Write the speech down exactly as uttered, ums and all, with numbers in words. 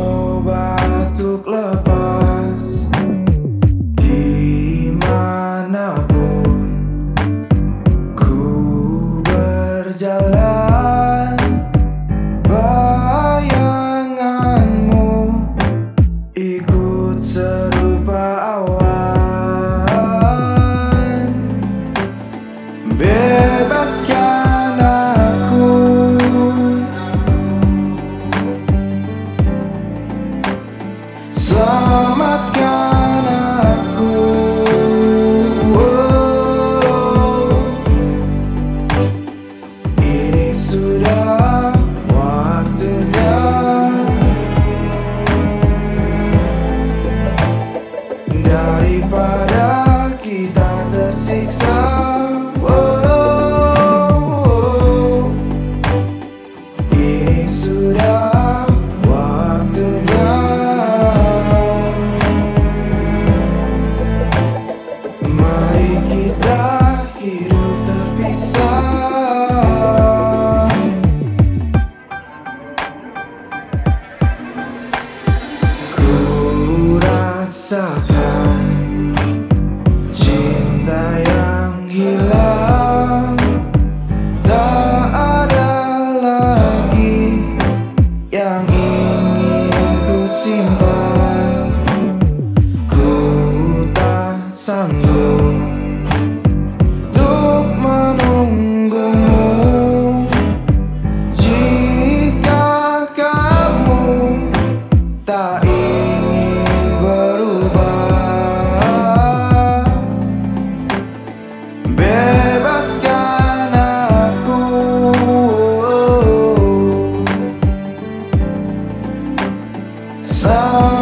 coba untuk lepas dimanapun ku berjalan. Bayanganmu ikut serupa awan. Bebaskan aku, selamatkan aku. Oh, ini sudah waktunya. Daripada kita tersiksa, oh, ini sudah waktunya. Mari kita hidup terpisah. Ku rasakan cinta yang hilang. Tak ada lagi yang ingin ku simpan. Ku tak sanggup untuk menunggumu. Jika kamu tak ingin berubah, bebaskan aku. Selamatkan